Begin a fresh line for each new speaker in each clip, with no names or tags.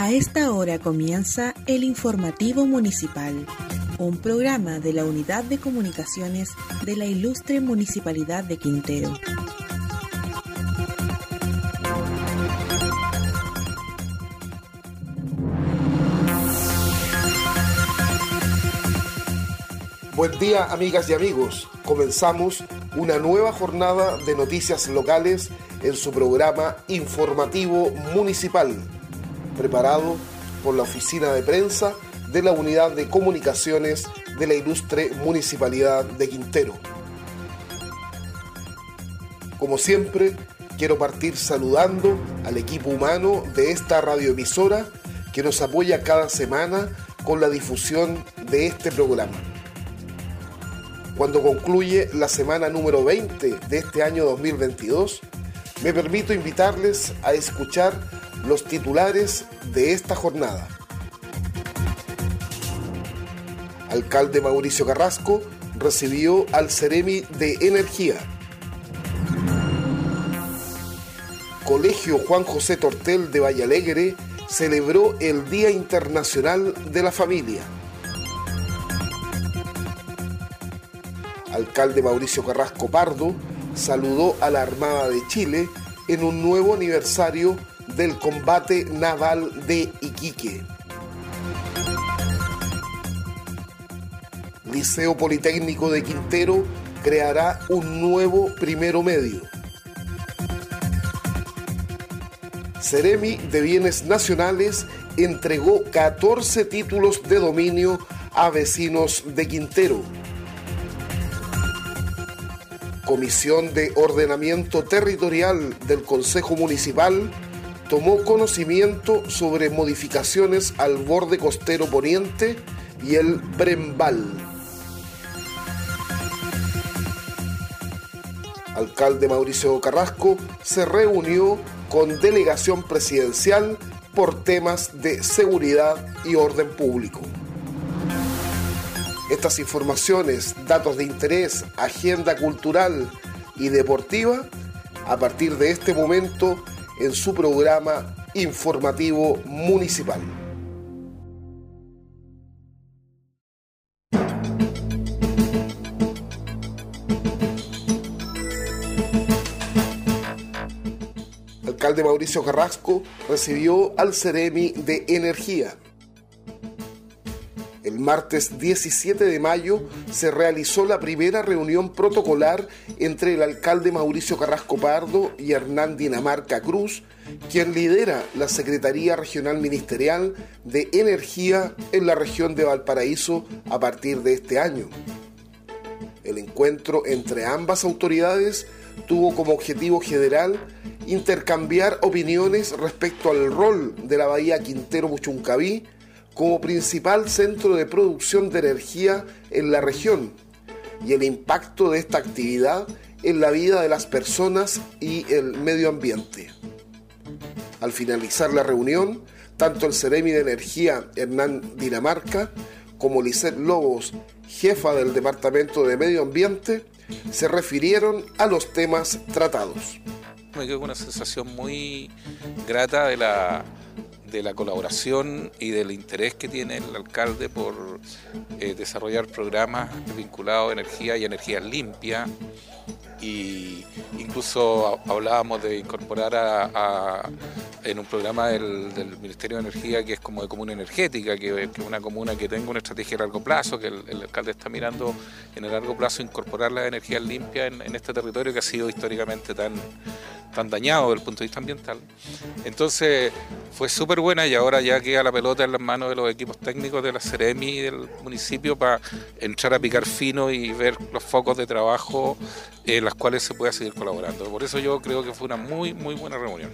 A esta hora comienza el Informativo Municipal, un programa de la Unidad de Comunicaciones de la Ilustre Municipalidad de Quintero.
Buen día, amigas y amigos. Comenzamos una nueva jornada de noticias locales en su programa Informativo Municipal, preparado por la Oficina de Prensa de la Unidad de Comunicaciones de la Ilustre Municipalidad de Quintero. Como siempre, quiero partir saludando al equipo humano de esta radioemisora que nos apoya cada semana con la difusión de este programa. Cuando concluye la semana número 20 de este año 2022, me permito invitarles a escuchar los titulares de esta jornada. Alcalde Mauricio Carrasco recibió al Ceremi de Energía. Colegio Juan José Tortel de Valle Alegre celebró el Día Internacional de la Familia. Alcalde Mauricio Carrasco Pardo saludó a la Armada de Chile en un nuevo aniversario del combate naval de Iquique. Liceo Politécnico de Quintero creará un nuevo primero medio. Ceremi de Bienes Nacionales entregó 14 títulos de dominio a vecinos de Quintero. Comisión de Ordenamiento Territorial del Consejo Municipal tomó conocimiento sobre modificaciones al borde costero poniente y el Brembal. Alcalde Mauricio Carrasco se reunió con delegación presidencial por temas de seguridad y orden público. Estas informaciones, datos de interés, agenda cultural y deportiva, a partir de este momento en su programa Informativo Municipal. Alcalde Mauricio Carrasco recibió al Ceremi de Energía. El martes 17 de mayo se realizó la primera reunión protocolar entre el alcalde Mauricio Carrasco Pardo y Hernán Dinamarca Cruz, quien lidera la Secretaría Regional Ministerial de Energía en la región de Valparaíso a partir de este año. El encuentro entre ambas autoridades tuvo como objetivo general intercambiar opiniones respecto al rol de la Bahía Quintero-Puchuncaví como principal centro de producción de energía en la región y el impacto de esta actividad en la vida de las personas y el medio ambiente. Al finalizar la reunión, tanto el Ceremi de Energía Hernán Dinamarca como Lisette Lobos, jefa del Departamento de Medio Ambiente, se refirieron a los temas tratados.
Me quedo con una sensación muy grata de la colaboración y del interés que tiene el alcalde por desarrollar programas vinculados a energía y energía limpia. Y incluso hablábamos de incorporar en un programa del Ministerio de Energía que es como de comuna energética, que es una comuna que tenga una estrategia a largo plazo, que el alcalde está mirando en el largo plazo incorporar las energías limpias en este territorio que ha sido históricamente tan dañado desde el punto de vista ambiental. Entonces fue súper buena y ahora ya queda la pelota en las manos de los equipos técnicos de la Ceremi y del municipio para entrar a picar fino y ver los focos de trabajo en las cuales se pueda seguir colaborando. Por eso yo creo que fue una muy buena reunión.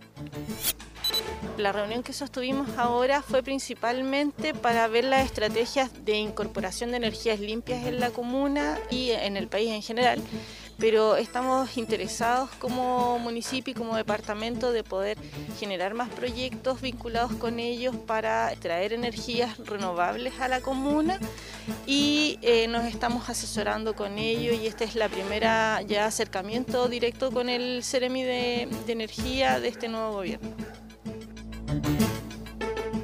La reunión que sostuvimos ahora fue principalmente para ver las estrategias de incorporación de energías limpias en la comuna y en el país en general, pero estamos interesados como municipio y como departamento de poder generar más proyectos vinculados con ellos para traer energías renovables a la comuna y nos estamos asesorando con ellos y esta es la primera ya acercamiento directo con el Ceremi de Energía de este nuevo gobierno.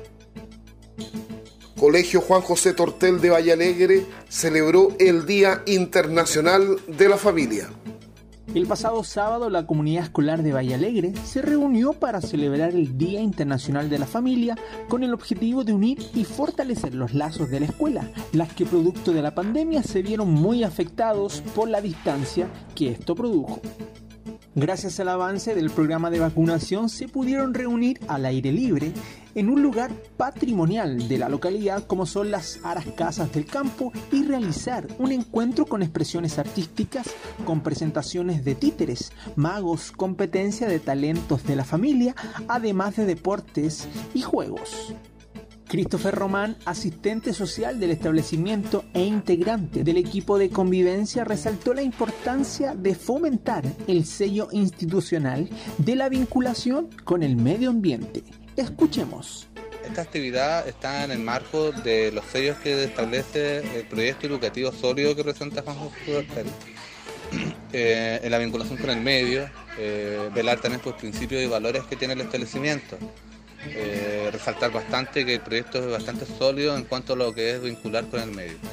Colegio Juan José Tortel de Valle Alegre celebró el Día Internacional de la Familia.
El pasado sábado, la comunidad escolar de Valle Alegre se reunió para celebrar el Día Internacional de la Familia con el objetivo de unir y fortalecer los lazos de la escuela, las que producto de la pandemia se vieron muy afectados por la distancia que esto produjo. Gracias al avance del programa de vacunación se pudieron reunir al aire libre en un lugar patrimonial de la localidad como son las Aras Casas del Campo y realizar un encuentro con expresiones artísticas, con presentaciones de títeres, magos, competencia de talentos de la familia, además de deportes y juegos. Christopher Román, asistente social del establecimiento e integrante del equipo de convivencia, resaltó la importancia de fomentar el sello institucional de la vinculación con el medio ambiente. Escuchemos.
Esta actividad está en el marco de los sellos que establece el proyecto educativo sólido que presenta Juan José Tortel. En la vinculación con el medio, velar también por principios y valores que tiene el establecimiento. Resaltar bastante que el proyecto es bastante sólido en cuanto a lo que es vincular con el medio.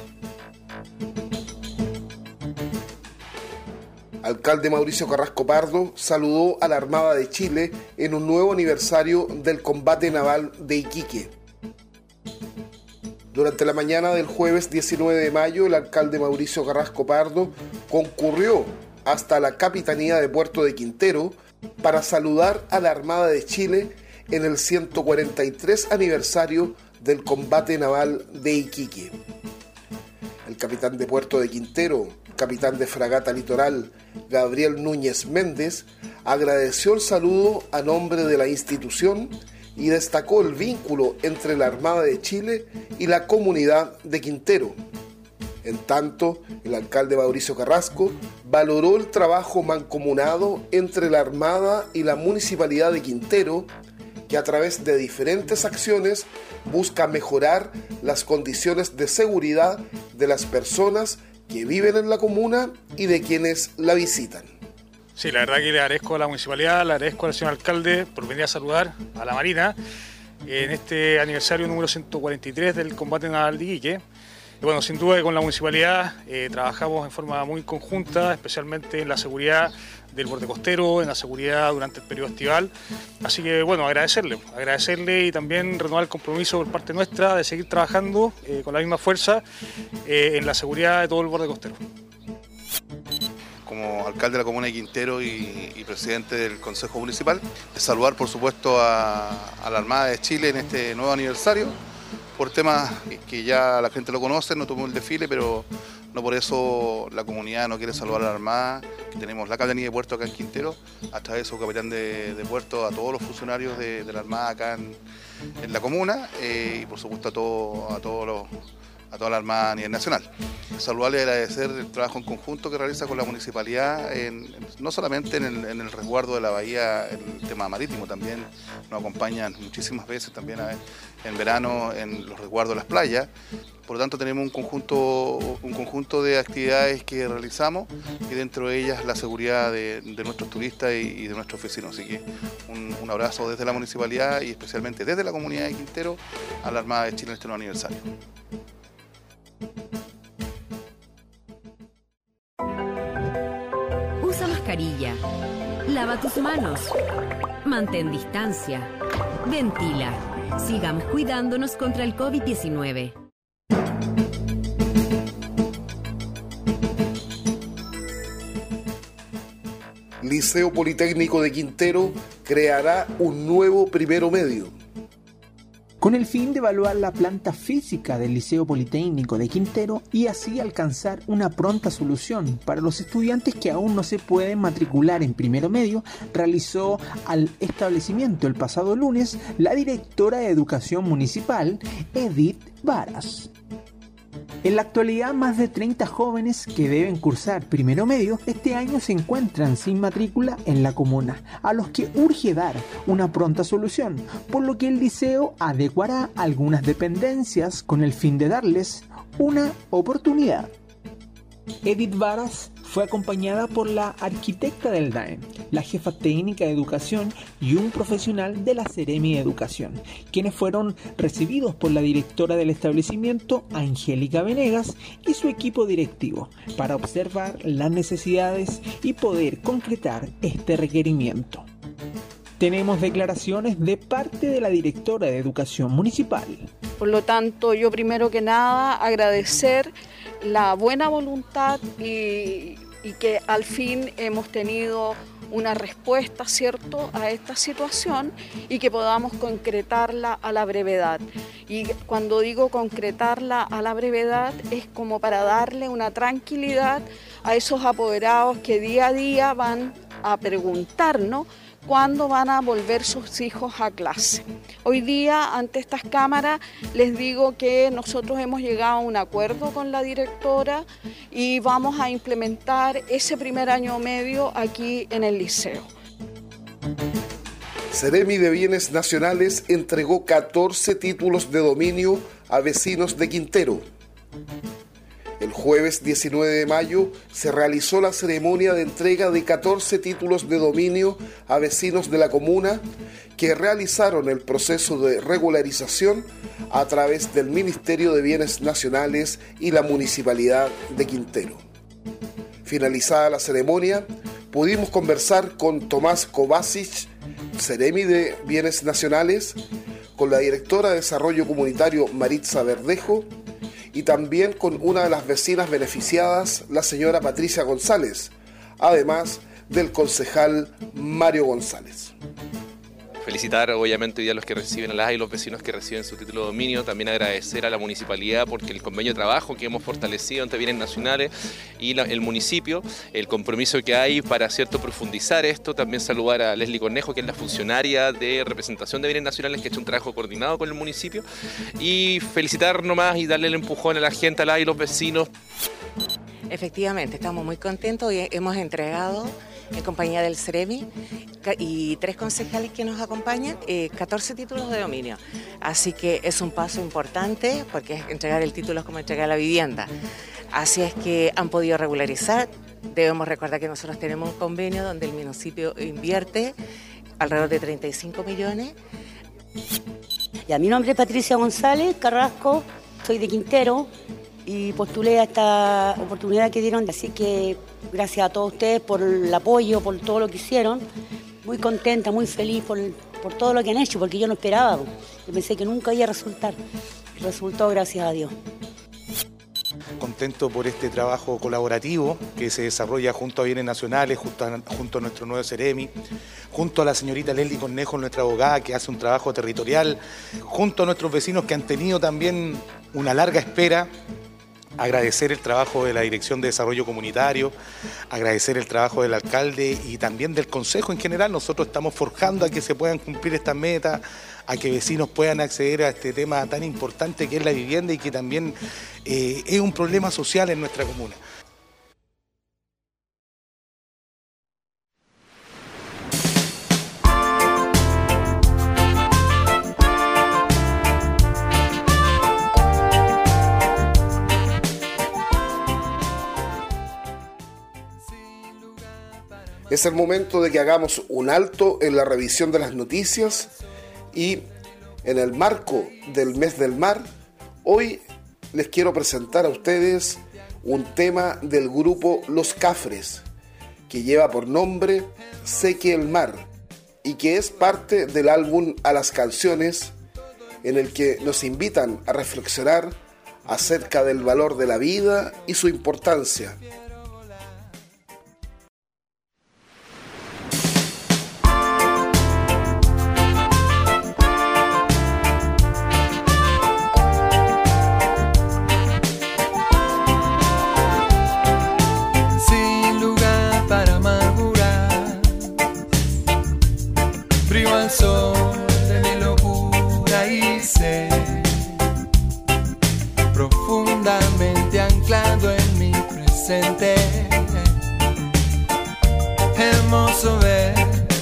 Alcalde Mauricio Carrasco Pardo saludó a la Armada de Chile en un nuevo aniversario del combate naval de Iquique. Durante la mañana del jueves 19 de mayo, el alcalde Mauricio Carrasco Pardo concurrió hasta la Capitanía de Puerto de Quintero para saludar a la Armada de Chile en el 143 aniversario del combate naval de Iquique. El capitán de Puerto de Quintero, capitán de Fragata Litoral, Gabriel Núñez Méndez, agradeció el saludo a nombre de la institución y destacó el vínculo entre la Armada de Chile y la comunidad de Quintero. En tanto, el alcalde Mauricio Carrasco valoró el trabajo mancomunado entre la Armada y la Municipalidad de Quintero, que a través de diferentes acciones busca mejorar las condiciones de seguridad de las personas que viven en la comuna y de quienes la visitan.
Sí, la verdad que le agradezco a la municipalidad, le agradezco al señor alcalde por venir a saludar a la Marina en este aniversario número 143 del combate naval de Iquique. Y bueno, sin duda que con la municipalidad trabajamos en forma muy conjunta, especialmente en la seguridad del borde costero, en la seguridad durante el periodo estival. Así que bueno, agradecerle y también renovar el compromiso por parte nuestra de seguir trabajando con la misma fuerza en la seguridad de todo el borde costero.
Como alcalde de la comuna de Quintero y presidente del Consejo Municipal, saludar por supuesto a la Armada de Chile en este nuevo aniversario, por temas que ya la gente lo conoce, no tomó el desfile, pero no por eso la comunidad no quiere saludar a la Armada, que tenemos la Capitanía de Puerto acá en Quintero, a través de su capitán de puerto, a todos los funcionarios de la Armada acá en la comuna y por supuesto a toda la Armada a nivel nacional. Saludarle y agradecer el trabajo en conjunto que realiza con la municipalidad, no solamente en el resguardo de la bahía, en el tema marítimo, también nos acompañan muchísimas veces también en verano en los resguardos de las playas. Por lo tanto tenemos un conjunto de actividades que realizamos y dentro de ellas la seguridad de nuestros turistas y de nuestros vecinos. Así que un abrazo desde la municipalidad y especialmente desde la comunidad de Quintero a la Armada de Chile en este nuevo aniversario.
Usa mascarilla, lava tus manos, mantén distancia, ventila. Sigamos cuidándonos contra el COVID-19.
Liceo Politécnico de Quintero creará un nuevo primero medio.
Con el fin de evaluar la planta física del Liceo Politécnico de Quintero y así alcanzar una pronta solución para los estudiantes que aún no se pueden matricular en primero medio, realizó al establecimiento el pasado lunes la directora de Educación Municipal, Edith Varas. En la actualidad, más de 30 jóvenes que deben cursar primero medio este año se encuentran sin matrícula en la comuna, a los que urge dar una pronta solución, por lo que el liceo adecuará algunas dependencias con el fin de darles una oportunidad. Edith Varas fue acompañada por la arquitecta del DAEM, la jefa técnica de educación y un profesional de la Seremi de Educación, quienes fueron recibidos por la directora del establecimiento, Angélica Venegas, y su equipo directivo, para observar las necesidades y poder concretar este requerimiento. Tenemos declaraciones de parte de la directora de Educación Municipal.
Por lo tanto, yo primero que nada agradecer la buena voluntad y que al fin hemos tenido una respuesta, ¿cierto?, a esta situación y que podamos concretarla a la brevedad. Y cuando digo concretarla a la brevedad es como para darle una tranquilidad a esos apoderados que día a día van a preguntarnos cuándo van a volver sus hijos a clase. Hoy día, ante estas cámaras, les digo que nosotros hemos llegado a un acuerdo con la directora y vamos a implementar ese primer año medio aquí en el liceo.
Seremi de Bienes Nacionales entregó 14 títulos de dominio a vecinos de Quintero. El jueves 19 de mayo se realizó la ceremonia de entrega de 14 títulos de dominio a vecinos de la comuna que realizaron el proceso de regularización a través del Ministerio de Bienes Nacionales y la Municipalidad de Quintero. Finalizada la ceremonia, pudimos conversar con Tomás Kovacic, Seremi de Bienes Nacionales, con la directora de Desarrollo Comunitario Maritza Verdejo, y también con una de las vecinas beneficiadas, la señora Patricia González, además del concejal Mario González.
Felicitar obviamente hoy día a los que reciben a las y los vecinos que reciben su título de dominio, también agradecer a la municipalidad porque el convenio de trabajo que hemos fortalecido entre bienes nacionales y el municipio, el compromiso que hay para profundizar esto, también saludar a Leslie Cornejo, que es la funcionaria de representación de bienes nacionales que ha hecho un trabajo coordinado con el municipio, y felicitar nomás y darle el empujón a la gente, a las y los vecinos.
Efectivamente, estamos muy contentos y hemos entregado en compañía del Seremi y 3 concejales que nos acompañan, 14 títulos de dominio. Así que es un paso importante porque entregar el título es como entregar la vivienda. Así es que han podido regularizar. Debemos recordar que nosotros tenemos un convenio donde el municipio invierte alrededor de 35 millones.
Ya, mi nombre es Patricia González Carrasco, soy de Quintero y postulé a esta oportunidad que dieron, así que gracias a todos ustedes por el apoyo, por todo lo que hicieron. Muy contenta, muy feliz por todo lo que han hecho, porque yo no esperaba. Yo pensé que nunca iba a resultar. Resultó, gracias a Dios.
Contento por este trabajo colaborativo que se desarrolla junto a Bienes Nacionales, junto a nuestro nuevo Seremi, junto a la señorita Leslie Cornejo, nuestra abogada, que hace un trabajo territorial, junto a nuestros vecinos que han tenido también una larga espera. Agradecer el trabajo de la Dirección de Desarrollo Comunitario, agradecer el trabajo del alcalde y también del Consejo en general. Nosotros estamos forjando a que se puedan cumplir estas metas, a que vecinos puedan acceder a este tema tan importante que es la vivienda y que también es un problema social en nuestra comuna.
Es el momento de que hagamos un alto en la revisión de las noticias y en el marco del mes del mar, hoy les quiero presentar a ustedes un tema del grupo Los Cafres, que lleva por nombre Seque el Mar y que es parte del álbum A las Canciones, en el que nos invitan a reflexionar acerca del valor de la vida y su importancia.
Sol de mi locura y sé, profundamente anclado en mi presente, hermoso ver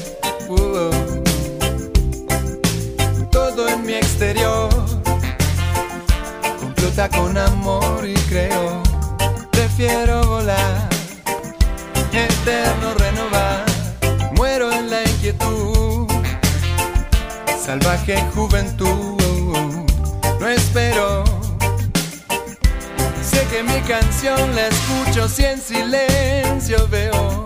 todo en mi exterior, complota con amor y creo, prefiero volar salvaje juventud. No espero, sé que mi canción la escucho si en silencio veo.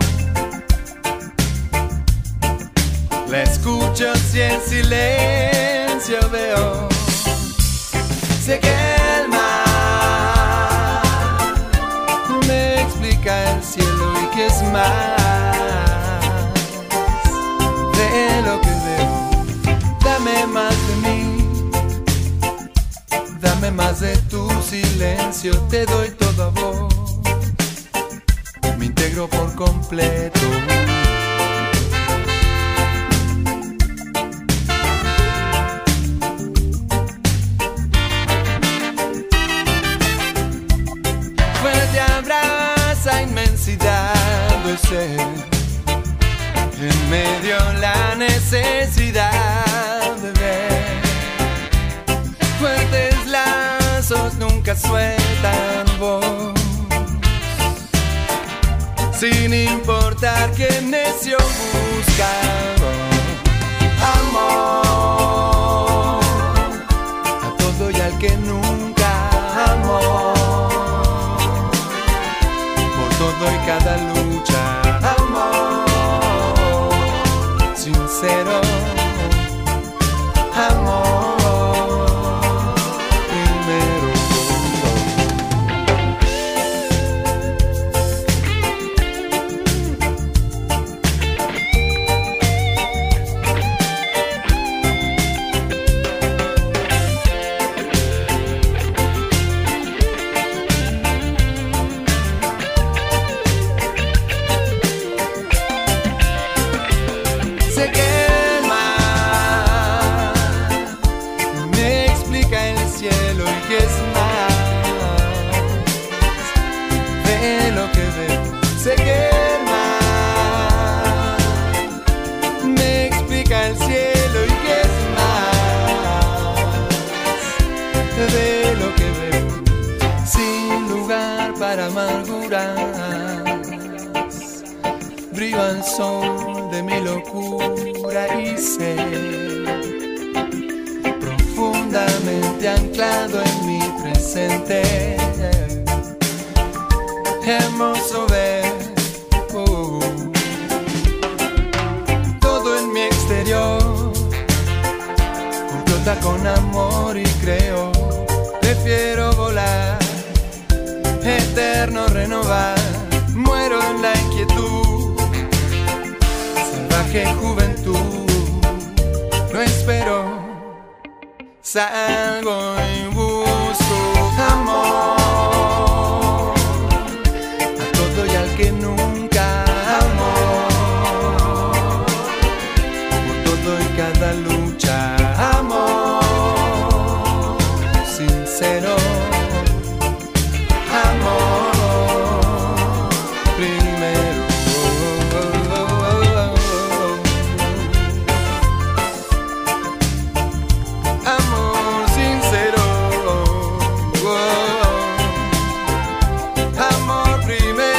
La escucho si en silencio veo. Sé que el mar me explica el cielo y que es más de lo que veo. Dame más de mí, dame más de tu silencio. Te doy todo a vos, me integro por completo. De ser en medio la necesidad de ver. Fuertes lazos nunca sueltan voz, sin importar qué necio busca. Amor a todo y al que nunca amó. Todo y cada lucha, amor sincero, amor primero. Sé que el mar me explica el cielo y que es más de lo que veo, sin lugar para amarguras. Brilla el sol de mi locura y sé, profundamente anclado en mi presente. Hermoso ver todo en mi exterior, complota con amor y creo. Prefiero volar, eterno renovar. Muero en la inquietud, salvaje juventud. No espero, salgo y busco amor. Que nunca amó, por todo y cada lucha, amor sincero, amor primero. Amor sincero, amor primero.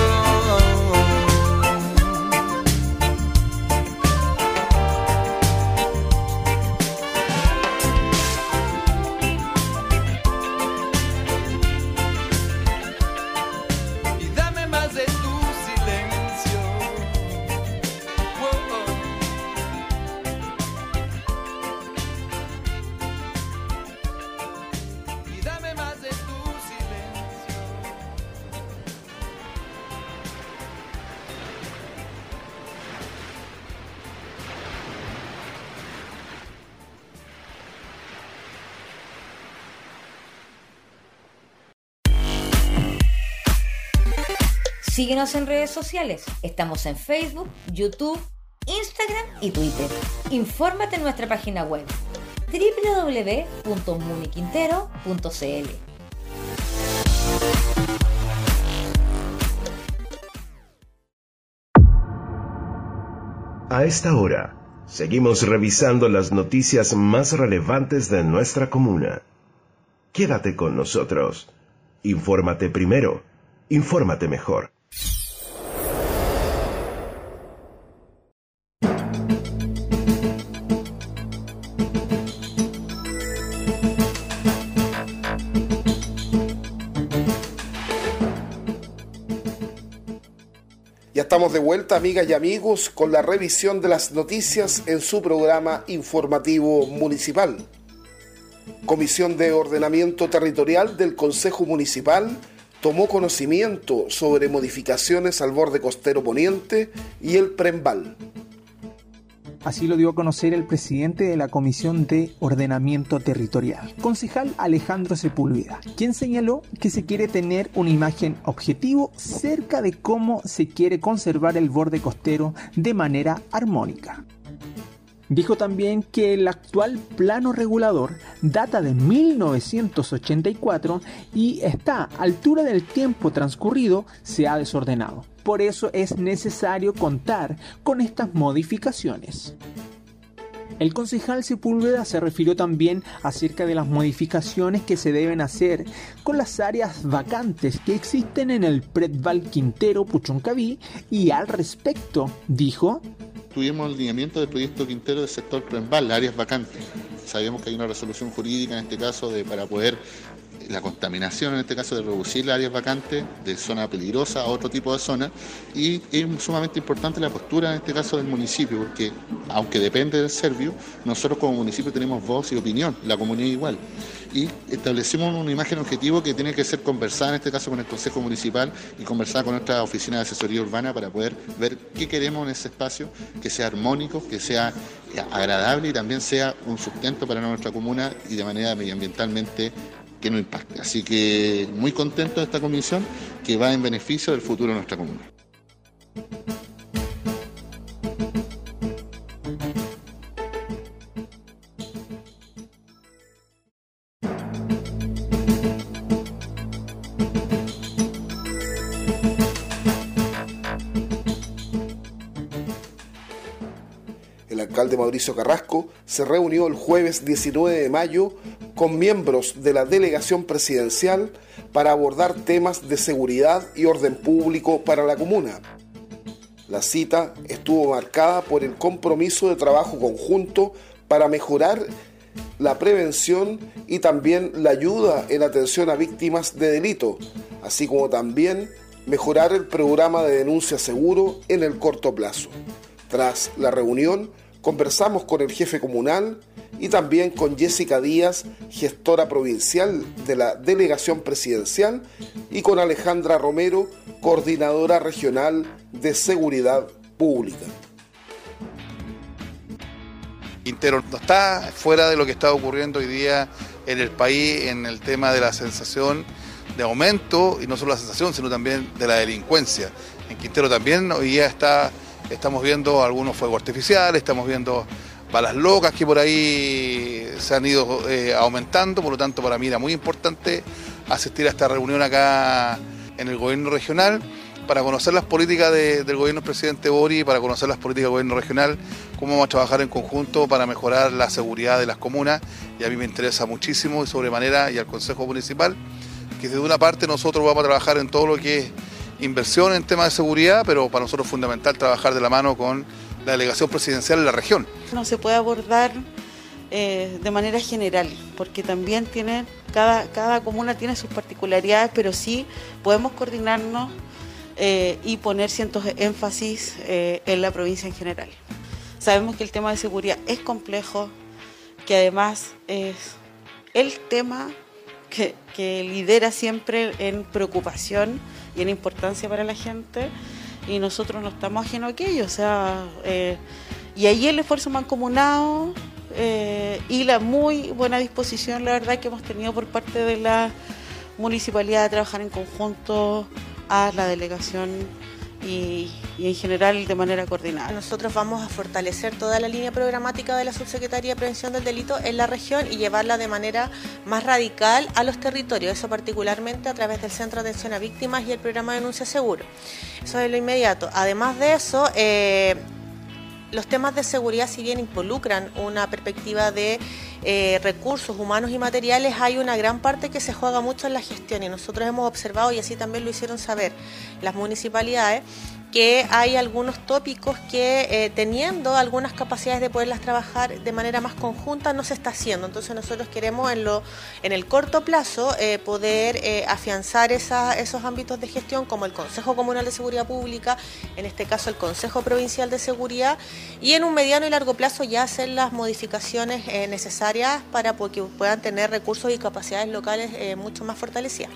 Síguenos en redes sociales. Estamos en Facebook, YouTube, Instagram y Twitter. Infórmate en nuestra página web www.muniquintero.cl.
A esta hora, seguimos revisando las noticias más relevantes de nuestra comuna. Quédate con nosotros. Infórmate primero, infórmate mejor.
Ya estamos de vuelta, amigas y amigos, con la revisión de las noticias en su programa informativo municipal. Comisión de Ordenamiento Territorial del Consejo Municipal tomó conocimiento sobre modificaciones al borde costero poniente y el Prembal.
Así lo dio a conocer el presidente de la Comisión de Ordenamiento Territorial, concejal Alejandro Sepúlveda, quien señaló que se quiere tener una imagen objetivo cerca de cómo se quiere conservar el borde costero de manera armónica. Dijo también que el actual plano regulador data de 1984 y esta altura del tiempo transcurrido se ha desordenado. Por eso es necesario contar con estas modificaciones. El concejal Sepúlveda se refirió también acerca de las modificaciones que se deben hacer con las áreas vacantes que existen en el Prembal Quintero Puchuncaví y al respecto dijo:
tuvimos el lineamiento del proyecto Quintero del sector Prembal, las áreas vacantes. Sabemos que hay una resolución jurídica en este caso para poder la contaminación, en este caso de reducir las áreas vacantes de zona peligrosa a otro tipo de zona, y es sumamente importante la postura en este caso del municipio, porque aunque depende del Servio, nosotros como municipio tenemos voz y opinión, la comunidad igual, y establecimos una imagen objetivo que tiene que ser conversada en este caso con el Consejo Municipal y conversada con nuestra oficina de asesoría urbana para poder ver qué queremos en ese espacio, que sea armónico, que sea agradable y también sea un sustento para nuestra comuna y de manera medioambientalmente que no impacte. Así que muy contento de esta comisión que va en beneficio del futuro de nuestra comuna.
El alcalde Mauricio Carrasco se reunió el jueves 19 de mayo con miembros de la delegación presidencial para abordar temas de seguridad y orden público para la comuna. La cita estuvo marcada por el compromiso de trabajo conjunto para mejorar la prevención y también la ayuda en atención a víctimas de delito, así como también mejorar el programa de denuncia seguro en el corto plazo. Tras la reunión, conversamos con el jefe comunal y también con Jessica Díaz, gestora provincial de la delegación presidencial, y con Alejandra Romero, coordinadora regional de seguridad pública.
Quintero no está fuera de lo que está ocurriendo hoy día en el país en el tema de la sensación de aumento, y no solo la sensación, sino también de la delincuencia. En Quintero también hoy día estamos viendo algunos fuegos artificiales, estamos viendo balas locas que por ahí se han ido aumentando. Por lo tanto, para mí era muy importante asistir a esta reunión acá en el gobierno regional para conocer las políticas del gobierno del presidente Boric, para conocer las políticas del gobierno regional, cómo vamos a trabajar en conjunto para mejorar la seguridad de las comunas. Y a mí me interesa muchísimo y sobremanera, y al Consejo Municipal, que desde una parte nosotros vamos a trabajar en todo lo que es inversión en temas de seguridad, pero para nosotros es fundamental trabajar de la mano con la delegación presidencial en la región.
No se puede abordar de manera general, porque también cada comuna tiene sus particularidades, pero sí podemos coordinarnos y poner ciertos énfasis en la provincia en general. Sabemos que el tema de seguridad es complejo, que además es el tema que lidera siempre en preocupación y en importancia para la gente, y nosotros no estamos ajenos a aquello, y ahí el esfuerzo mancomunado y la muy buena disposición, la verdad, que hemos tenido por parte de la municipalidad de trabajar en conjunto a la delegación y en general de manera coordinada.
Nosotros vamos a fortalecer toda la línea programática de la Subsecretaría de Prevención del Delito en la región y llevarla de manera más radical a los territorios, eso particularmente a través del Centro de Atención a Víctimas y el programa de Denuncia Seguro. Eso es lo inmediato. Además de eso, los temas de seguridad, si bien involucran una perspectiva de recursos humanos y materiales, hay una gran parte que se juega mucho en la gestión, y nosotros hemos observado, y así también lo hicieron saber las municipalidades, que hay algunos tópicos que teniendo algunas capacidades de poderlas trabajar de manera más conjunta no se está haciendo. Entonces nosotros queremos en el corto plazo poder afianzar esos ámbitos de gestión, como el Consejo Comunal de Seguridad Pública, en este caso el Consejo Provincial de Seguridad, y en un mediano y largo plazo ya hacer las modificaciones necesarias para que puedan tener recursos y capacidades locales mucho más fortalecidas.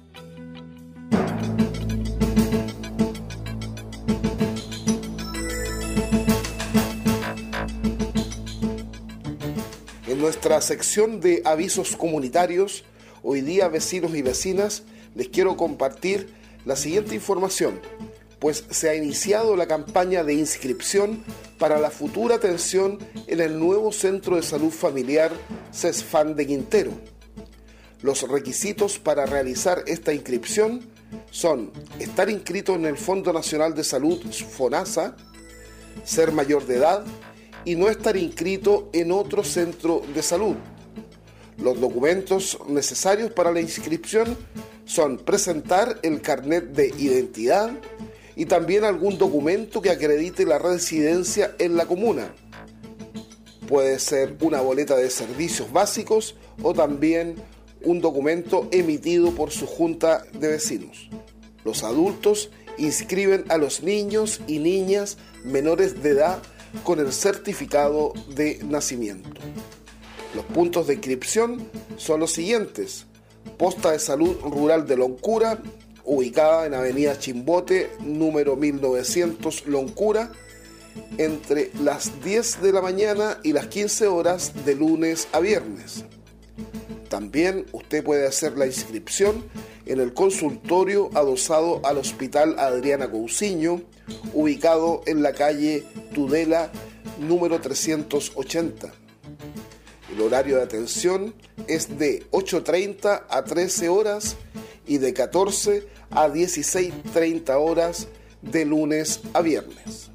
En nuestra sección de avisos comunitarios, hoy día, vecinos y vecinas, les quiero compartir la siguiente información, pues se ha iniciado la campaña de inscripción para la futura atención en el nuevo Centro de Salud Familiar CESFAM de Quintero. Los requisitos para realizar esta inscripción son estar inscrito en el Fondo Nacional de Salud FONASA, ser mayor de edad y no estar inscrito en otro centro de salud. Los documentos necesarios para la inscripción son presentar el carnet de identidad y también algún documento que acredite la residencia en la comuna. Puede ser una boleta de servicios básicos o también un documento emitido por su junta de vecinos. Los adultos inscriben a los niños y niñas menores de edad con el certificado de nacimiento. Los puntos de inscripción son los siguientes: Posta de Salud Rural de Loncura, ubicada en Avenida Chimbote, número 1900 Loncura, entre las 10 de la mañana y las 15 horas de lunes a viernes. También usted puede hacer la inscripción en el consultorio adosado al Hospital Adriana Cousiño, ubicado en la calle Tudela, número 380. El horario de atención es de 8:30 a 13 horas y de 14 a 16:30 horas de lunes a viernes.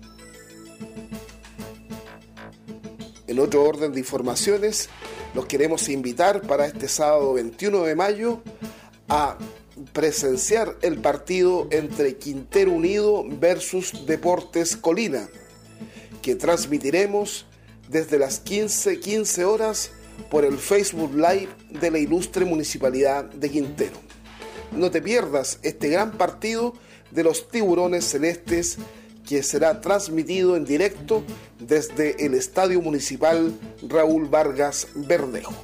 En otro orden de informaciones, los queremos invitar para este sábado 21 de mayo a presenciar el partido entre Quintero Unido versus Deportes Colina, que transmitiremos desde las 15:15 horas por el Facebook Live de la ilustre Municipalidad de Quintero. No te pierdas este gran partido de los Tiburones Celestes, que será transmitido en directo desde el Estadio Municipal Raúl Vargas Verdejo.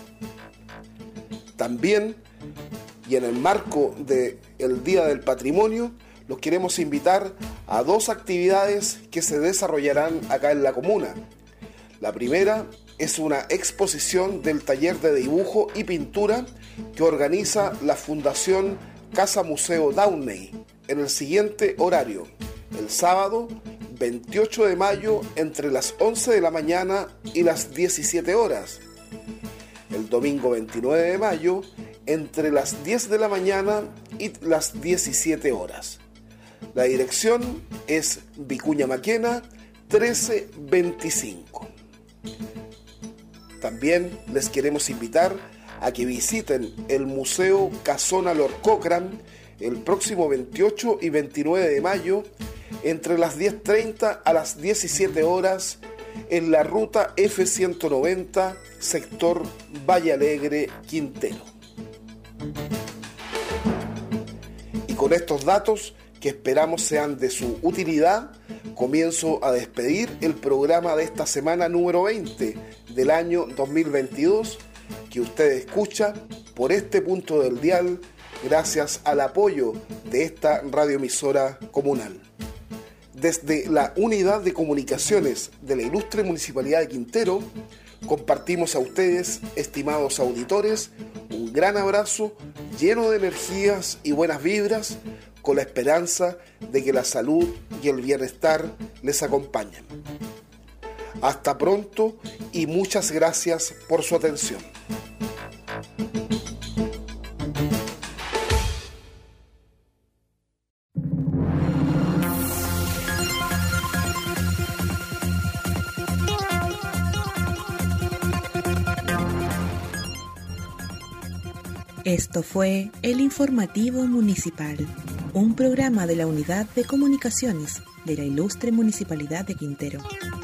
También, y en el marco del Día del Patrimonio, los queremos invitar a dos actividades que se desarrollarán acá en la comuna. La primera es una exposición del taller de dibujo y pintura que organiza la Fundación Casa Museo Downey en el siguiente horario: el sábado 28 de mayo entre las 11 de la mañana y las 17 horas. El domingo 29 de mayo entre las 10 de la mañana y las 17 horas. La dirección es Vicuña Maquena 1325. También les queremos invitar a que visiten el Museo Casona Lord Cochrane el próximo 28 y 29 de mayo entre las 10:30 a las 17 horas en la ruta F190, sector Valle Alegre, Quintero. Y con estos datos, que esperamos sean de su utilidad, comienzo a despedir el programa de esta semana número 20 del año 2022, que usted escucha por este punto del dial gracias al apoyo de esta radioemisora comunal. Desde la Unidad de Comunicaciones de la ilustre Municipalidad de Quintero, compartimos a ustedes, estimados auditores, un gran abrazo lleno de energías y buenas vibras, con la esperanza de que la salud y el bienestar les acompañen. Hasta pronto y muchas gracias por su atención.
Esto fue el Informativo Municipal, un programa de la Unidad de Comunicaciones de la Ilustre Municipalidad de Quintero.